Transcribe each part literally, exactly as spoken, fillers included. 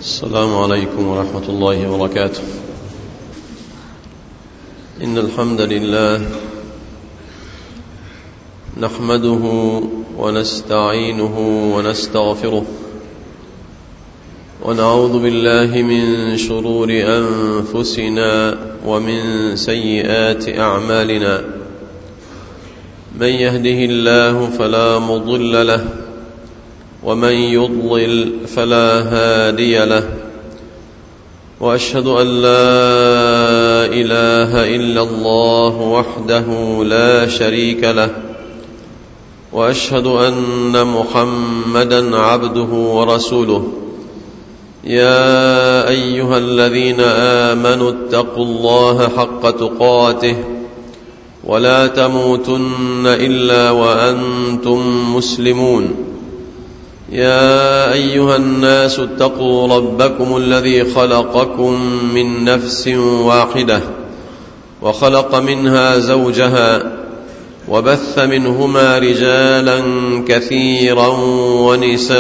السلام عليكم ورحمة الله وبركاته. إن الحمد لله نحمده ونستعينه ونستغفره ونعوذ بالله من شرور أنفسنا ومن سيئات أعمالنا. من يهده الله فلا مضل له ومن يضلل فلا هادي له، وأشهد أن لا إله إلا الله وحده لا شريك له، وأشهد أن محمدا عبده ورسوله. يا أيها الذين آمنوا اتقوا الله حق تقاته ولا تموتن إلا وأنتم مسلمون. يا أيها الناس اتقوا ربكم الذي خلقكم من نفس واحدة وخلق منها زوجها وبث منهما رجالا كثيرا ونساء،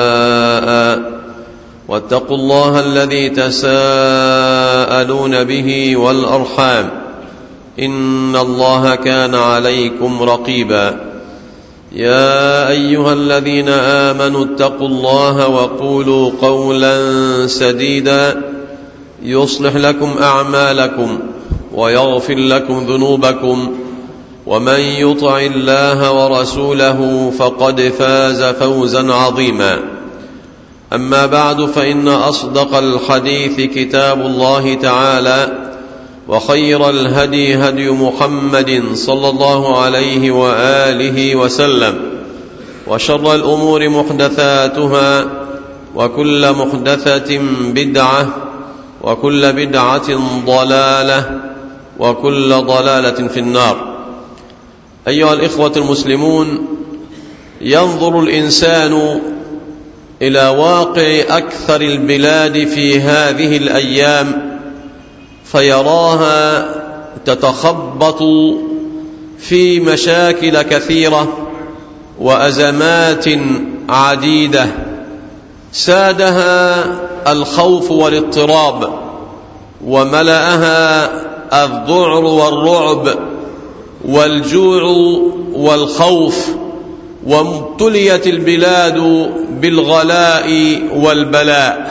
واتقوا الله الذي تساءلون به والأرحام، إن الله كان عليكم رقيبا. يا أيها الذين آمنوا اتقوا الله وقولوا قولا سديدا يصلح لكم أعمالكم ويغفر لكم ذنوبكم، ومن يطع الله ورسوله فقد فاز فوزا عظيما. أما بعد، فإن أصدق الحديث كتاب الله تعالى، وخير الهدي هدي محمد صلى الله عليه وآله وسلم، وشر الأمور محدثاتها، وكل محدثة بدعة، وكل بدعة ضلالة، وكل ضلالة في النار. أيها الإخوة المسلمون، ينظر الإنسان إلى واقع أكثر البلاد في هذه الأيام فيراها تتخبط في مشاكل كثيرة وأزمات عديدة سادها الخوف والاضطراب، وملأها الذعر والرعب والجوع والخوف، وامتليت البلاد بالغلاء والبلاء.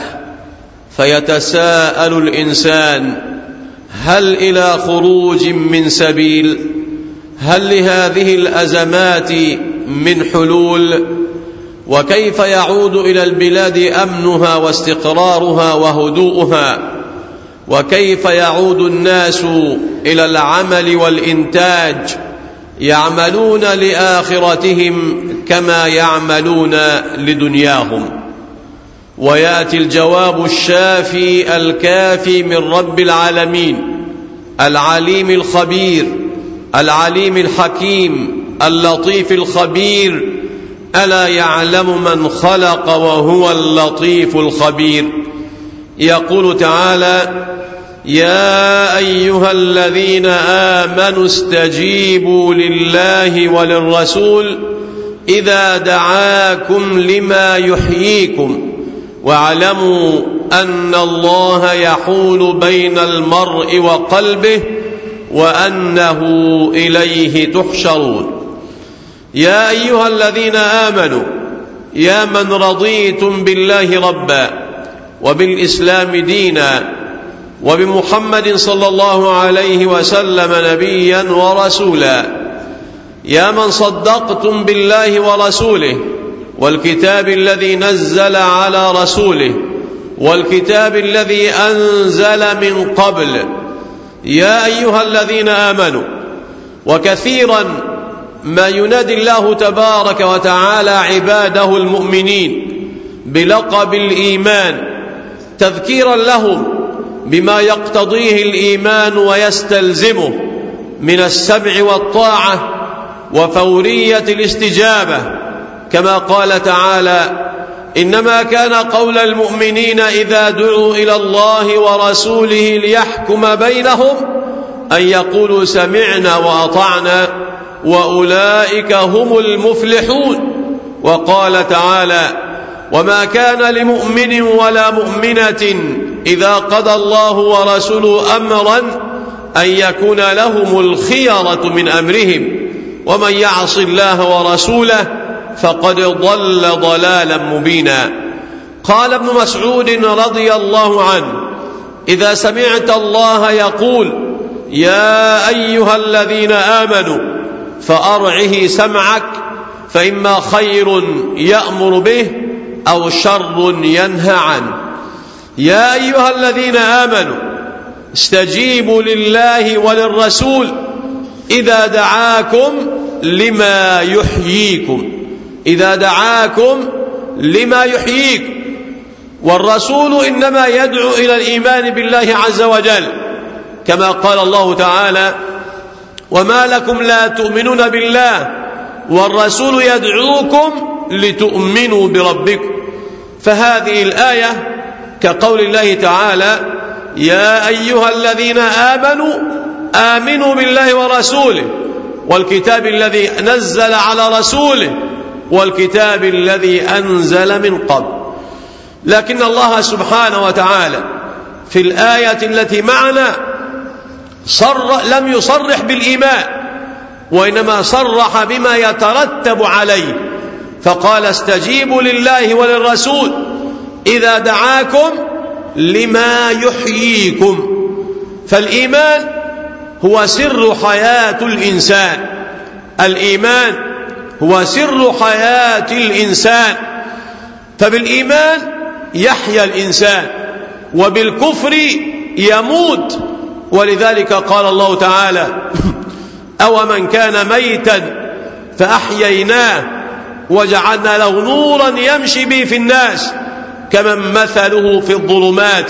فيتساءل الإنسان: هل إلى خروج من سبيل؟ هل لهذه الأزمات من حلول؟ وكيف يعود إلى البلاد أمنها واستقرارها وهدوءها؟ وكيف يعود الناس إلى العمل والإنتاج، يعملون لآخرتهم كما يعملون لدنياهم؟ ويأتي الجواب الشافي الكافي من رب العالمين العليم الخبير العليم الحكيم اللطيف الخبير: ألا يعلم من خلق وهو اللطيف الخبير. يقول تعالى: يا أيها الذين آمنوا استجيبوا لله وللرسول إذا دعاكم لما يحييكم واعلموا أن الله يحول بين المرء وقلبه وأنه إليه تحشرون. يا أيها الذين آمنوا، يا من رضيتم بالله ربا وبالإسلام دينا وبمحمد صلى الله عليه وسلم نبيا ورسولا، يا من صدقتم بالله ورسوله والكتاب الذي نزل على رسوله والكتاب الذي أنزل من قبل، يا أيها الذين آمنوا. وكثيرا ما ينادي الله تبارك وتعالى عباده المؤمنين بلقب الإيمان تذكيرا لهم بما يقتضيه الإيمان ويستلزمه من السمع والطاعة وفورية الاستجابة، كما قال تعالى: إنما كان قول المؤمنين إذا دعوا إلى الله ورسوله ليحكم بينهم أن يقولوا سمعنا وأطعنا وأولئك هم المفلحون. وقال تعالى: وما كان لمؤمن ولا مؤمنة إذا قضى الله ورسوله أمرا أن يكون لهم الخيرة من أمرهم ومن يعص الله ورسوله فقد ضل ضلالا مبينا. قال ابن مسعود رضي الله عنه: إذا سمعت الله يقول يا أيها الذين آمنوا فأرعه سمعك فإما خير يأمر به أو شر ينهى عنه. يا أيها الذين آمنوا استجيبوا لله وللرسول إذا دعاكم لما يحييكم إذا دعاكم لما يحييكم. والرسول إنما يدعو إلى الإيمان بالله عز وجل، كما قال الله تعالى: وما لكم لا تؤمنون بالله والرسول يدعوكم لتؤمنوا بربكم. فهذه الآية كقول الله تعالى: يا أيها الذين آمنوا آمنوا بالله ورسوله والكتاب الذي نزل على رسوله والكتاب الذي أنزل من قبل. لكن الله سبحانه وتعالى في الآية التي معنا صر لم يصرح بالإيمان، وإنما صرح بما يترتب عليه، فقال: استجيبوا لله وللرسول إذا دعاكم لما يحييكم. فالإيمان هو سر حياة الإنسان الإيمان هو سر حياة الإنسان فبالإيمان يحيا الإنسان وبالكفر يموت. ولذلك قال الله تعالى: أو من كان ميتا فأحييناه وجعلنا له نورا يمشي به في الناس كمن مثله في الظلمات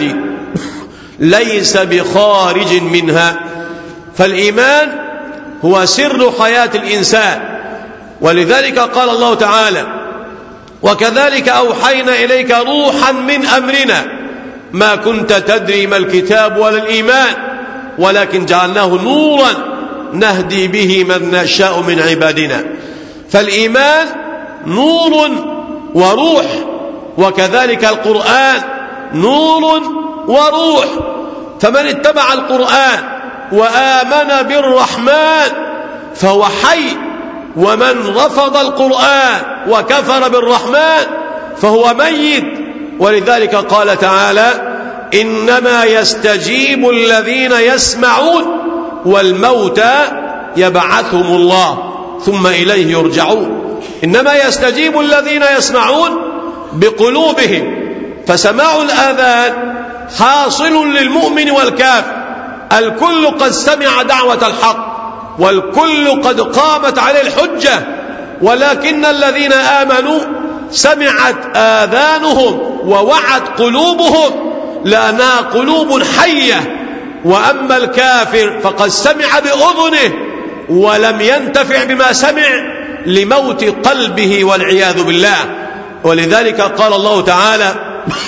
ليس بخارج منها. فالإيمان هو سر حياة الإنسان. ولذلك قال الله تعالى: وكذلك أوحينا إليك روحا من أمرنا ما كنت تدري ما الكتاب ولا الإيمان ولكن جعلناه نورا نهدي به من نشاء من عبادنا. فالإيمان نور وروح، وكذلك القرآن نور وروح. فمن اتبع القرآن وآمن بالرحمن فهو حي، ومن رفض القرآن وكفر بالرحمن فهو ميت. ولذلك قال تعالى: إنما يستجيب الذين يسمعون والموتى يبعثهم الله ثم إليه يرجعون. إنما يستجيب الذين يسمعون بقلوبهم، فسماع الآذان حاصل للمؤمن والكافر. الكل قد سمع دعوة الحق والكل قد قامت عليه الحجة، ولكن الذين آمنوا سمعت آذانهم ووعت قلوبهم لأنها قلوب حية. وأما الكافر فقد سمع بأذنه ولم ينتفع بما سمع لموت قلبه والعياذ بالله. ولذلك قال الله تعالى: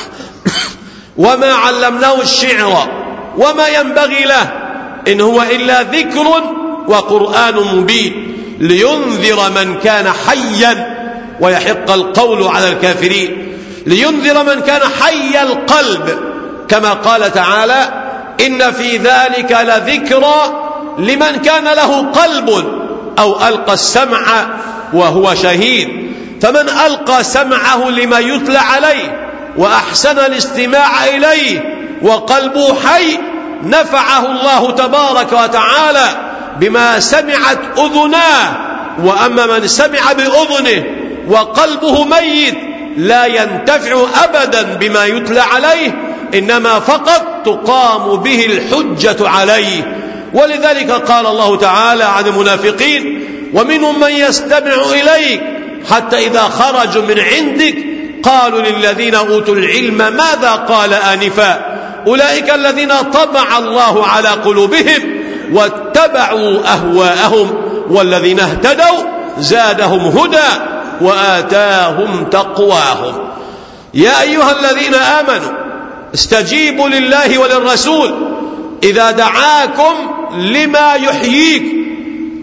وما علمناه الشعر وما ينبغي له إن هو إلا ذكر وقرآن مبين لينذر من كان حيا ويحق القول على الكافرين. لينذر من كان حي القلب، كما قال تعالى: إن في ذلك لذكرى لمن كان له قلب أو ألقى السمع وهو شهيد. فمن ألقى سمعه لما يتلى عليه وأحسن الاستماع إليه وقلبه حي نفعه الله تبارك وتعالى بما سمعت أذناه. وأما من سمع بأذنه وقلبه ميت لا ينتفع أبدا بما يتلى عليه، إنما فقط تقام به الحجة عليه. ولذلك قال الله تعالى عن المنافقين: ومنهم من يستمع إليك حتى إذا خرجوا من عندك قالوا للذين أوتوا العلم ماذا قال آنفا أولئك الذين طبع الله على قلوبهم واتبعوا أهواءهم والذين اهتدوا زادهم هدى وآتاهم تقواهم. يا أيها الذين آمنوا استجيبوا لله وللرسول إذا دعاكم لما يحييك.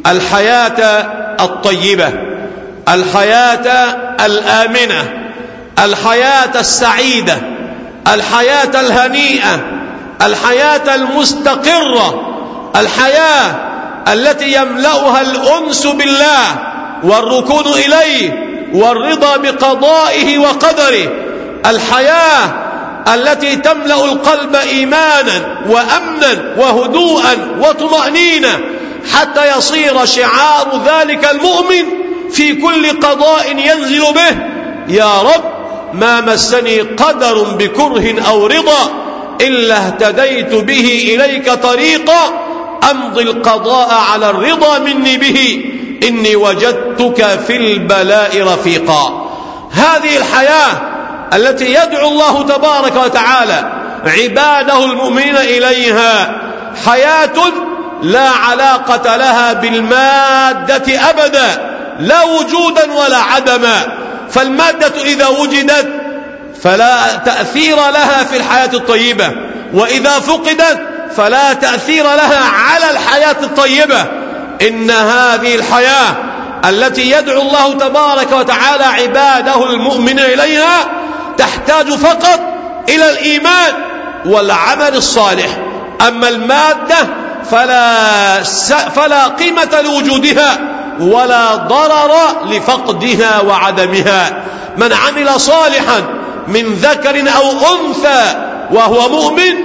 الحياة الطيبة، الحياة الآمنة، الحياة السعيدة، الحياة الهنيئة، الحياة المستقرة، الحياة التي يملأها الأنس بالله والركون إليه والرضا بقضائه وقدره، الحياة التي تملأ القلب إيمانا وأمنا وهدوءا وطمأنينة، حتى يصير شعار ذلك المؤمن في كل قضاء ينزل به: يا رب ما مسني قدر بكره أو رضا إلا اهتديت به إليك طريقا أمضي القضاء على الرضا مني به، إني وجدتك في البلاء رفيقا. هذه الحياة التي يدعو الله تبارك وتعالى عباده المؤمنين إليها حياة لا علاقة لها بالمادة أبدا، لا وجودا ولا عدما، فالمادة إذا وجدت فلا تأثير لها في الحياة الطيبة، وإذا فقدت فلا تأثير لها على الحياة الطيبة. إن هذه الحياة التي يدعو الله تبارك وتعالى عباده المؤمنين إليها تحتاج فقط إلى الإيمان والعمل الصالح، أما المادة فلا, فلا قيمة لوجودها ولا ضرر لفقدها وعدمها. من عمل صالحا من ذكر أو أنثى وهو مؤمن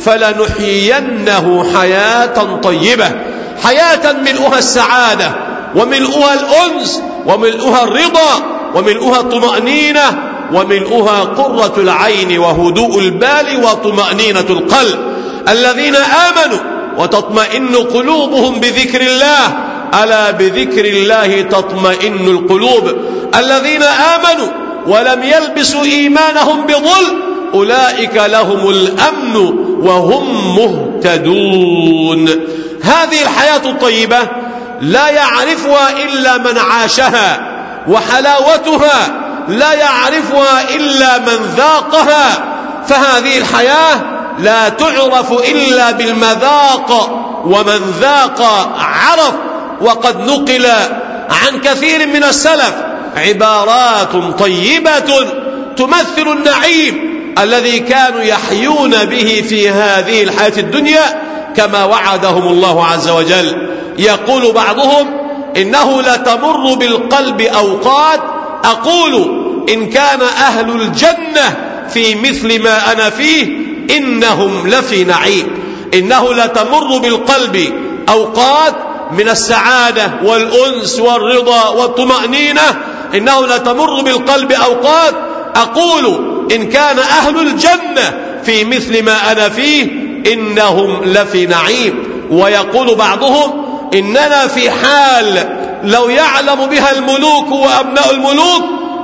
فلنحيينه حياة طيبة، حياة ملؤها السعادة وملؤها الأنس وملؤها الرضا وملؤها الطمأنينة وملؤها قرة العين وهدوء البال وطمأنينة القلب. الذين آمنوا وتطمئن قلوبهم بذكر الله، ألا بذكر الله تطمئن القلوب. الذين آمنوا ولم يلبسوا إيمانهم بظلم أولئك لهم الأمن وهم مهتدون. هذه الحياة الطيبة لا يعرفها إلا من عاشها، وحلاوتها لا يعرفها إلا من ذاقها، فهذه الحياة لا تعرف إلا بالمذاق، ومن ذاق عرف. وقد نقل عن كثير من السلف عبارات طيبة تمثل النعيم الذي كانوا يحيون به في هذه الحياة الدنيا كما وعدهم الله عز وجل. يقول بعضهم: إنه لتمر بالقلب أوقات أقول إن كان أهل الجنة في مثل ما أنا فيه إنهم لفي نعيم. إنه لتمر بالقلب أوقات من السعادة والأنس والرضا والطمأنينة، إنه لتمر بالقلب أوقات أقول إن كان أهل الجنة في مثل ما أنا فيه إنهم لفي نعيم. ويقول بعضهم: إننا في حال لو يعلم بها الملوك وأبناء الملوك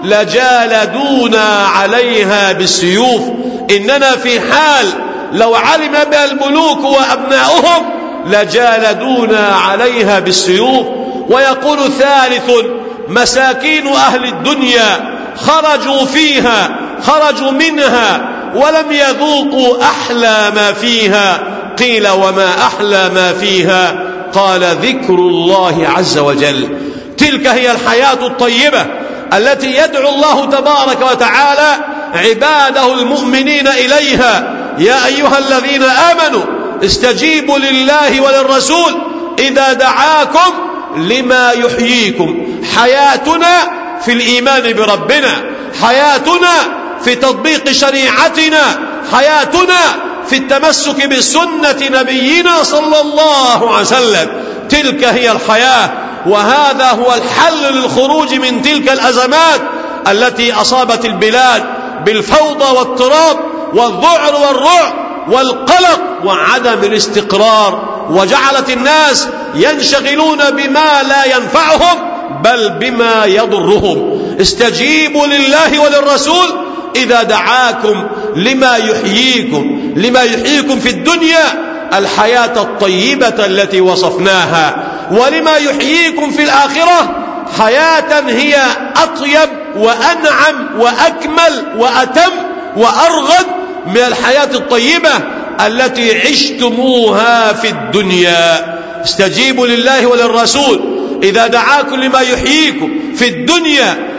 لجالدونا عليها بالسيوف. إننا في حال لو علم بها الملوك وأبناؤهم لجالدونا عليها بالسيوف. ويقول ثالث: مساكين أهل الدنيا خرجوا فيها خرجوا منها ولم يذوقوا أحلى ما فيها. قيل: وما أحلى ما فيها؟ قال: ذكر الله عز وجل. تلك هي الحياة الطيبة التي يدعو الله تبارك وتعالى عباده المؤمنين إليها. يا أيها الذين آمنوا استجيبوا لله وللرسول إذا دعاكم لما يحييكم. حياتنا في الإيمان بربنا، حياتنا في تطبيق شريعتنا، حياتنا في التمسك بسنة نبينا صلى الله عليه وسلم. تلك هي الحياة، وهذا هو الحل للخروج من تلك الأزمات التي أصابت البلاد بالفوضى واضطراب والذعر والرعب والقلق وعدم الاستقرار، وجعلت الناس ينشغلون بما لا ينفعهم بل بما يضرهم. استجيبوا لله وللرسول إذا دعاكم لما يحييكم. لما يحييكم في الدنيا الحياة الطيبة التي وصفناها، ولما يحييكم في الآخرة حياة هي أطيب وأنعم وأكمل وأتم وأرغد من الحياة الطيبة التي عشتموها في الدنيا. استجيبوا لله وللرسول إذا دعاكم لما يحييكم في الدنيا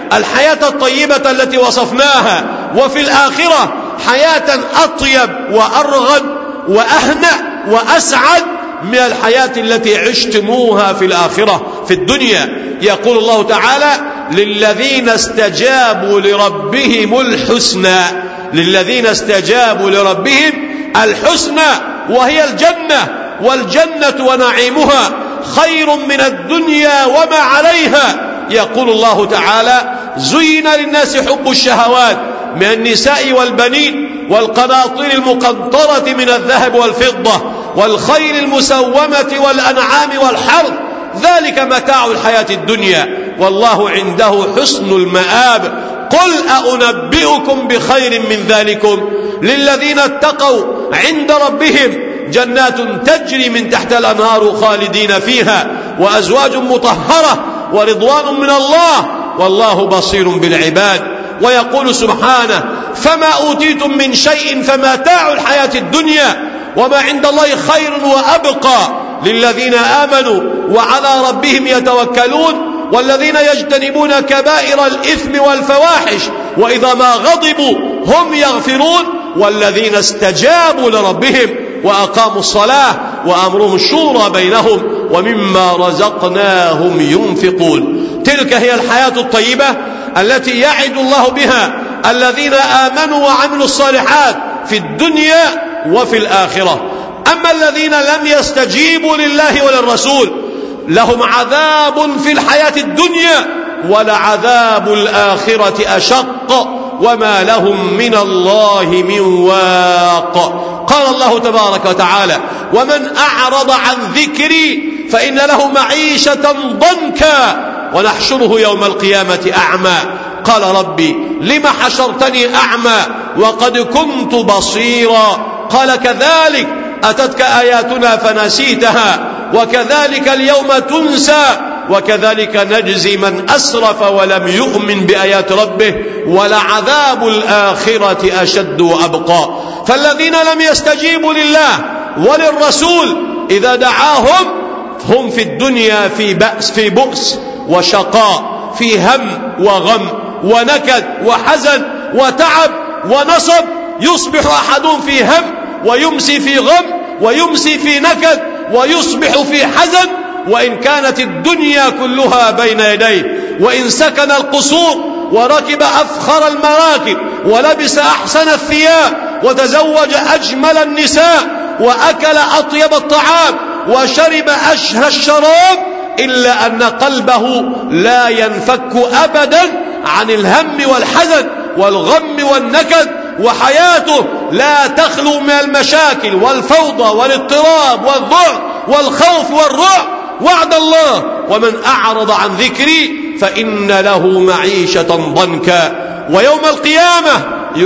الحياة الطيبة التي وصفناها، وفي الآخرة حياة أطيب وأرغد وأهنأ وأسعد من الحياة التي عشتموها في الآخرة في الدنيا. يقول الله تعالى: للذين استجابوا لربهم الحسنى، للذين استجابوا لربهم الحسنى، وهي الجنة، والجنة ونعيمها خير من الدنيا وما عليها. يقول الله تعالى: زين للناس حب الشهوات من النساء والبنين والقناطير المقنطرة من الذهب والفضة والخيل المسومة والأنعام والحرث، ذلك متاع الحياة الدنيا والله عنده حسن المآب. قل أنبئكم بخير من ذلكم للذين اتقوا عند ربهم جنات تجري من تحت الأنهار خالدين فيها وأزواج مطهرة ورضوان من الله والله بصير بالعباد. ويقول سبحانه: فما أوتيتم من شيء فمتاع الحياة الدنيا وما عند الله خير وأبقى للذين آمنوا وعلى ربهم يتوكلون والذين يجتنبون كبائر الإثم والفواحش وإذا ما غضبوا هم يغفرون والذين استجابوا لربهم وأقاموا الصلاة وأمرهم شورى بينهم ومما رزقناهم ينفقون. تلك هي الحياة الطيبة التي يعد الله بها الذين آمنوا وعملوا الصالحات في الدنيا وفي الآخرة. أما الذين لم يستجيبوا لله وللرسول لهم عذاب في الحياة الدنيا ولعذاب الآخرة أشق وما لهم من الله من واق. قال الله تبارك وتعالى: ومن أعرض عن ذكري فإن له معيشة ضنكا ونحشره يوم القيامة أعمى. قال: ربي لم حشرتني أعمى وقد كنت بصيرا. قال: كذلك أتتك آياتنا فنسيتها وكذلك اليوم تنسى وكذلك نجزي من أسرف ولم يؤمن بآيات ربه ولعذاب الآخرة أشد وأبقى. فالذين لم يستجيبوا لله وللرسول إذا دعاهم هم في الدنيا في بأس في بؤس وشقاء، في هم وغم ونكد وحزن وتعب ونصب. يصبح أحدهم في هم ويمسي في غم ويمسي في نكد ويصبح في حزن، وإن كانت الدنيا كلها بين يديه، وإن سكن القصور وركب أفخر المراكب ولبس أحسن الثياب وتزوج أجمل النساء وأكل أطيب الطعام وشرب أشهى الشراب، إلا أن قلبه لا ينفك أبدا عن الهم والحزن والغم والنكد، وحياته لا تخلو من المشاكل والفوضى والاضطراب والذعر والخوف والرعب. وعد الله: ومن أعرض عن ذكري فإن له معيشة ضنكا. ويوم القيامة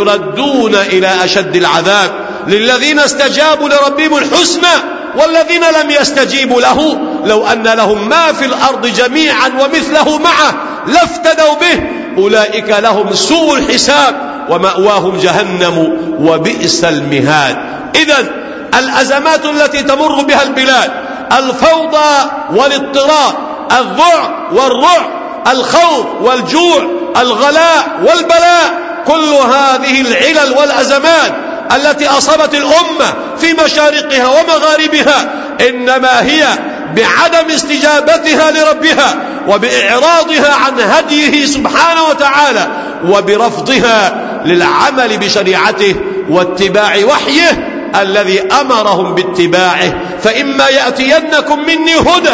يردون إلى أشد العذاب. للذين استجابوا لربهم الحسنى والذين لم يستجيبوا له لو أن لهم ما في الأرض جميعا ومثله معه لافتدوا به أولئك لهم سوء الحساب ومأواهم جهنم وبئس المهاد. إذن الأزمات التي تمر بها البلاد، الفوضى والاضطراب، الذعر والرعب، الخوف والجوع، الغلاء والبلاء، كل هذه العلل والأزمات التي أصابت الأمة في مشارقها ومغاربها إنما هي بعدم استجابتها لربها وبإعراضها عن هديه سبحانه وتعالى وبرفضها للعمل بشريعته واتباع وحيه الذي أمرهم باتباعه. فإما يأتينكم مني هدى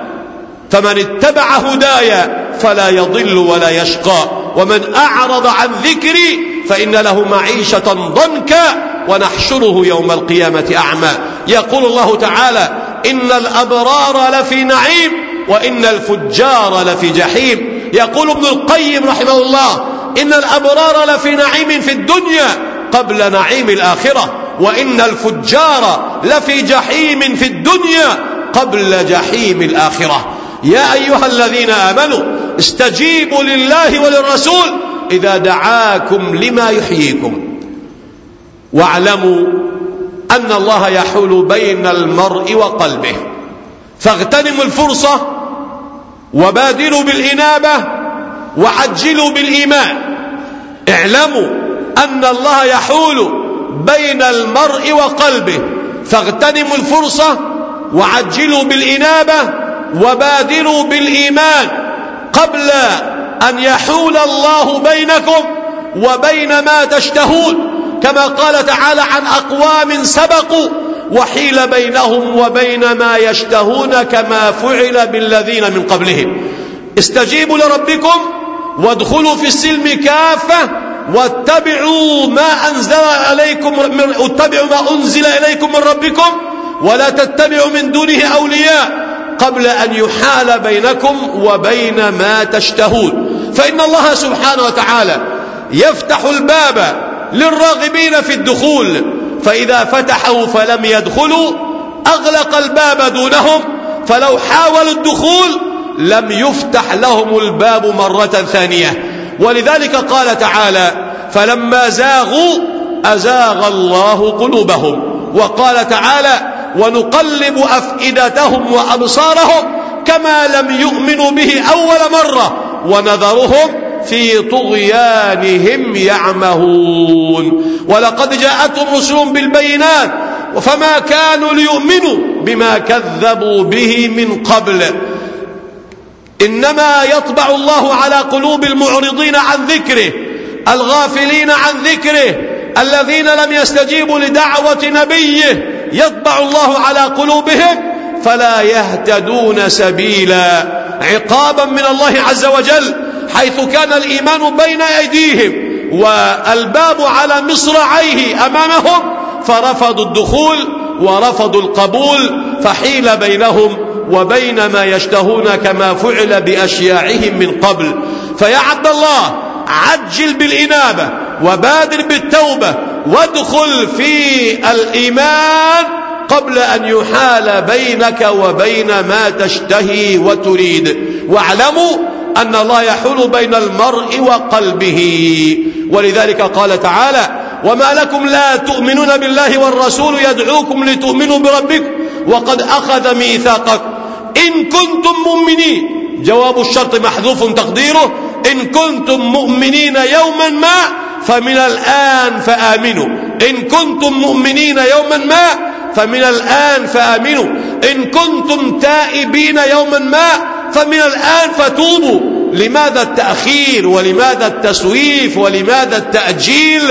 فمن اتبع هدايا فلا يضل ولا يشقى ومن أعرض عن ذكري فإن له معيشة ضنكا ونحشره يوم القيامة أعمى. يقول الله تعالى: إن الأبرار لفي نعيم وإن الفجار لفي جحيم. يقول ابن القيم رحمه الله: إن الأبرار لفي نعيم في الدنيا قبل نعيم الآخرة، وإن الفجار لفي جحيم في الدنيا قبل جحيم الآخرة. يا أيها الذين آمنوا استجيبوا لله وللرسول إذا دعاكم لما يحييكم واعلموا أن الله يحول بين المرء وقلبه، فاغتنموا الفرصة وبادروا بالإنابة وعجلوا بالإيمان. اعلموا أن الله يحول بين المرء وقلبه، فاغتنموا الفرصة وعجلوا بالإنابة وبادروا بالإيمان قبل أن يحول الله بينكم وبين ما تشتهون، كما قال تعالى عن أقوام سبقوا وحيل بينهم وبين ما يشتهون كما فعل بالذين من قبلهم. استجيبوا لربكم وادخلوا في السلم كافة واتبعوا ما أنزل إليكم من اتبعوا ما أنزل إليكم من ربكم ولا تتبعوا من دونه أولياء قبل أن يحال بينكم وبين ما تشتهون. فإن الله سبحانه وتعالى يفتح الباب للراغبين في الدخول، فإذا فتحوا فلم يدخلوا أغلق الباب دونهم، فلو حاولوا الدخول لم يفتح لهم الباب مرة ثانية. ولذلك قال تعالى فلما زاغوا أزاغ الله قلوبهم. وقال تعالى ونقلب أفئدتهم وأبصارهم كما لم يؤمنوا به أول مرة ونذرهم في طغيانهم يعمهون. ولقد جاءتهم رسلهم بالبينات فما كانوا ليؤمنوا بما كذبوا به من قبل. إنما يطبع الله على قلوب المعرضين عن ذكره، الغافلين عن ذكره، الذين لم يستجيبوا لدعوة نبيه، يطبع الله على قلوبهم فلا يهتدون سبيلا، عقابا من الله عز وجل، حيث كان الإيمان بين أيديهم والباب على مصراعيه أمامهم فرفضوا الدخول ورفضوا القبول، فحيل بينهم وبين ما يشتهون كما فعل بأشياعهم من قبل. فيا عبد الله عجل بالإنابة وبادر بالتوبة وادخل في الإيمان قبل أن يحال بينك وبين ما تشتهي وتريد. واعلموا أن الله يحول بين المرء وقلبه. ولذلك قال تعالى وما لكم لا تؤمنون بالله والرسول يدعوكم لتؤمنوا بربكم وقد أخذ ميثاقكم إن كنتم مؤمنين. جواب الشرط محذوف تقديره إن كنتم مؤمنين يوما ما فمن الآن فآمنوا. إن كنتم مؤمنين يوما ما فمن الآن فآمنوا. إن كنتم تائبين يوما ما فمن الآن فتوبوا. لماذا التأخير ولماذا التسويف ولماذا التأجيل؟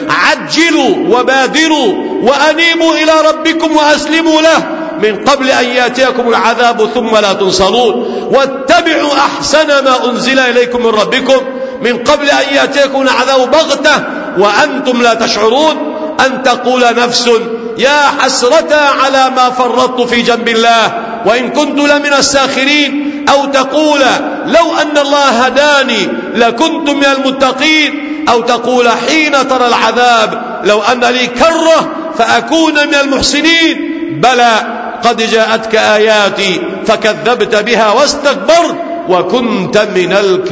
عجلوا وبادروا وأنيبوا إلى ربكم وأسلموا له من قبل أن يأتيكم العذاب ثم لا تنصرون. واتبعوا أحسن ما أنزل إليكم من ربكم من قبل أن يأتيكم العذاب بغتة وأنتم لا تشعرون. أن تقول نفس يا حسرة على ما فرطت في جنب الله وإن كنت لمن الساخرين، أو تقول لو أن الله هداني لكنت من المتقين، أو تقول حين ترى العذاب لو أن لي كرة فأكون من المحسنين. بلى قد جاءتك آياتي فكذبت بها واستكبرت وكنت من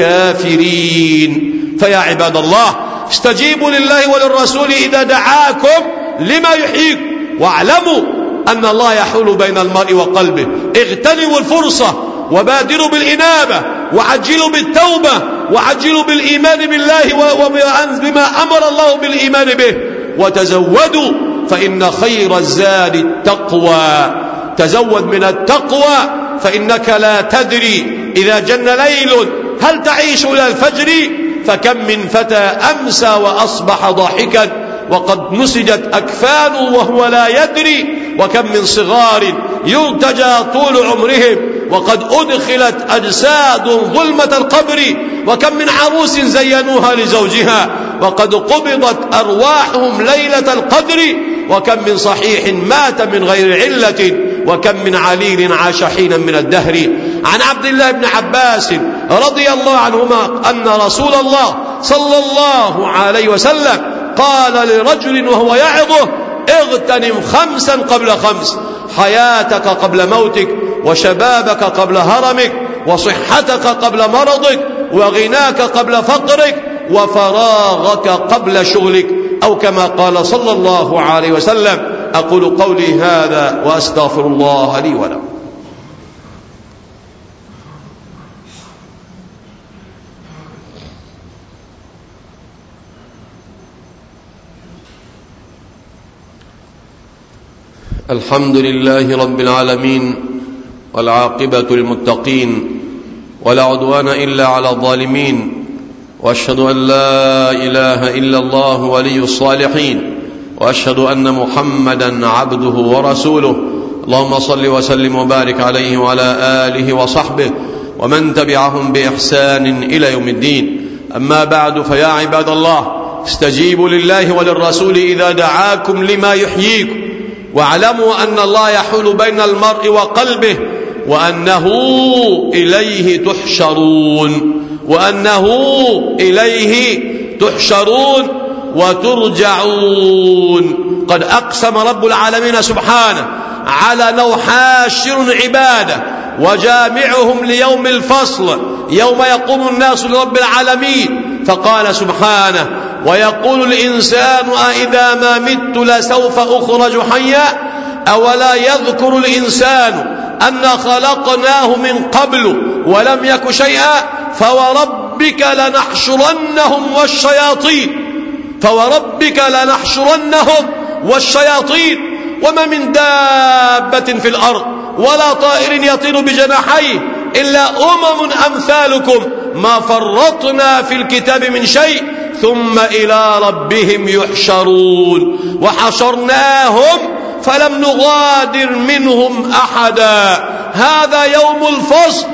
الكافرين. فيا عباد الله استجيبوا لله وللرسول إذا دعاكم لما يحييكم، واعلموا أن الله يحول بين المرء وقلبه. اغتنموا الفرصة وبادروا بالإنابة وعجلوا بالتوبة وعجلوا بالإيمان بالله وبما أمر الله بالإيمان به، وتزودوا فإن خير الزاد التقوى. تزود من التقوى فإنك لا تدري إذا جن ليل هل تعيش إلى الفجر، فكم من فتى أمسى وأصبح ضاحكا وقد نسجت أكفانه وهو لا يدري، وكم من صغار يرتجى طول عمرهم وقد أدخلت أجساد ظلمة القبر، وكم من عروس زينوها لزوجها وقد قبضت أرواحهم ليلة القدر، وكم من صحيح مات من غير علة، وكم من عليل عاش حينا من الدهر. عن عبد الله بن عباس رضي الله عنهما أن رسول الله صلى الله عليه وسلم قال لرجل وهو يعظه اغتنم خمسا قبل خمس: حياتك قبل موتك، وشبابك قبل هرمك، وصحتك قبل مرضك، وغناك قبل فقرك، وفراغك قبل شغلك، أو كما قال صلى الله عليه وسلم. أقول قولي هذا وأستغفر الله لي ولكم. الحمد لله رب العالمين، والعاقبة للمتقين، ولا عدوان إلا على الظالمين، وأشهد أن لا إله إلا الله ولي الصالحين، وأشهد أن محمدا عبده ورسوله. اللهم صل وسلم وبارك عليه وعلى آله وصحبه ومن تبعهم بإحسان إلى يوم الدين. أما بعد، فيا عباد الله، استجيبوا لله وللرسول إذا دعاكم لما يحييكم، واعلموا أن الله يحول بين المرء وقلبه، وأنه إليه تحشرون وأنه إليه تحشرون وترجعون. قد أقسم رب العالمين سبحانه على أنه حاشر عباده وجامعهم ليوم الفصل، يوم يقوم الناس لرب العالمين، فقال سبحانه: ويقول الإنسان أإذا ما مت لسوف أخرج حيا أولا يذكر الإنسان أنا خلقناه من قبل ولم يك شيئا فوربك لنحشرنهم والشياطين فوربك لنحشرنهم والشياطين وما من دابة في الأرض ولا طائر يطير بجناحيه إلا أمم أمثالكم ما فرطنا في الكتاب من شيء ثم إلى ربهم يحشرون. وحشرناهم فلم نغادر منهم أحدا. هذا يوم الفصل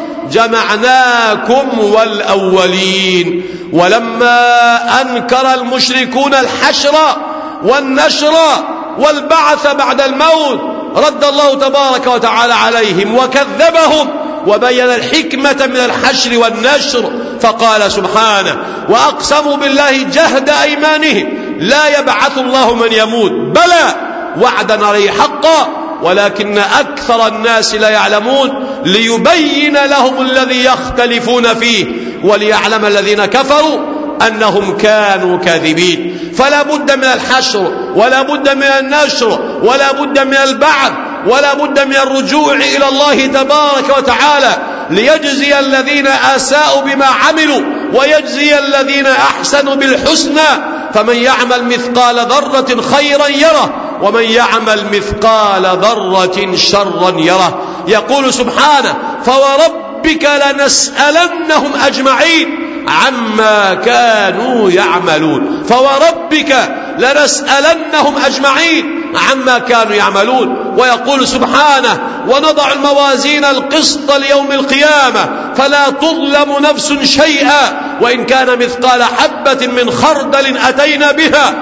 جمعناكم والأولين. ولما أنكر المشركون الحشر والنشر والبعث بعد الموت، رد الله تبارك وتعالى عليهم وكذبهم وبين الحكمة من الحشر والنشر، فقال سبحانه: وأقسموا بالله جهد أيمانهم لا يبعث الله من يموت بلى وعدا عليه حقا ولكن أكثر الناس لا يعلمون ليبين لهم الذي يختلفون فيه وليعلم الذين كفروا أنهم كانوا كاذبين. فلا بد من الحشر ولا بد من النشر ولا بد من البعث ولا بد من الرجوع إلى الله تبارك وتعالى ليجزي الذين أساءوا بما عملوا ويجزي الذين أحسنوا بالحسنى. فمن يعمل مثقال ذرة خيرا يره ومن يعمل مثقال ذرة شرا يره. يقول سبحانه: فوربك لنسألنهم أجمعين عما كانوا يعملون. فوربك لنسألنهم أجمعين عما كانوا يعملون. ويقول سبحانه: ونضع الموازين القسط ليوم القيامة فلا تظلم نفس شيئا وإن كان مثقال حبة من خردل أتينا بها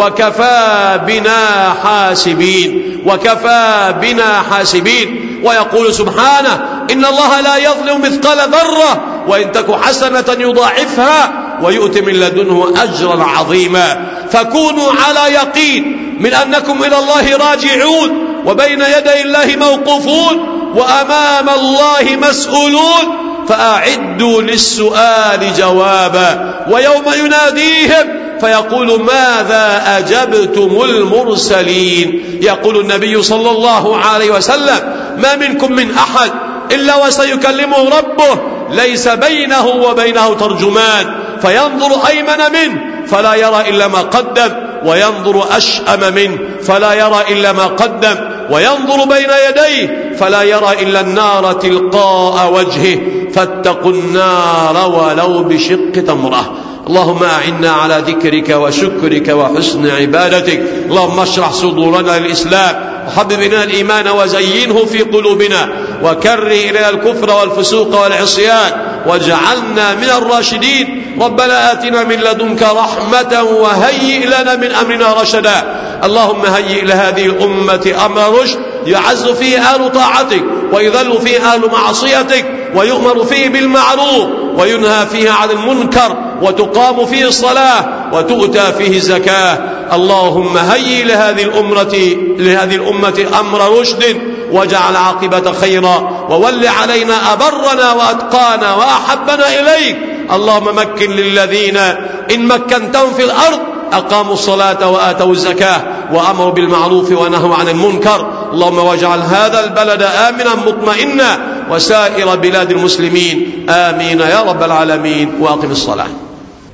وكفى بنا حاسبين وكفى بنا حاسبين. ويقول سبحانه: إن الله لا يظلم مثقال ذرة وإن تك حسنة يضاعفها ويؤتي من لدنه أجرا عظيما. فكونوا على يقين من أنكم إلى الله راجعون وبين يدي الله موقوفون وأمام الله مسؤولون، فأعدوا للسؤال جوابا. ويوم يناديهم فيقول: ماذا أجبتم المرسلين؟ يقول النبي صلى الله عليه وسلم: ما منكم من أحد إلا وسيكلمه ربه ليس بينه وبينه ترجمان، فينظر أيمن منه فلا يرى إلا ما قدم وينظر أشأم منه فلا يرى إلا ما قدم وينظر بين يديه فلا يرى إلا النار تلقاء وجهه، فاتقوا النار ولو بشق تمرة. اللهم أعنا على ذكرك وشكرك وحسن عبادتك. اللهم اشرح صدورنا للإسلام وحبب إلينا الإيمان وزينه في قلوبنا وكره إلينا الكفر والفسوق والعصيان واجعلنا من الراشدين. ربنا آتنا من لدنك رحمة وهيئ لنا من أمرنا رشدا. اللهم هيئ لهذه الأمة أمر رشد يعز فيه أهل طاعتك ويذل فيه أهل معصيتك ويؤمر فيه بالمعروف وينهى فيه عن المنكر وتقام فيه الصلاة وتؤتى فيه الزكاة. اللهم هيئ لهذه الأمة لهذه الأمة أمر رشد واجعل عاقبة خيرا وول علينا أبرنا وأتقانا وأحبنا إليك. اللهم مكن للذين إن مكنتهم في الأرض أقاموا الصلاة وآتوا الزكاة وأمروا بالمعروف ونهوا عن المنكر. اللهم واجعل هذا البلد آمنا مطمئنا وسائر بلاد المسلمين آمين يا رب العالمين. وأقم الصلاة.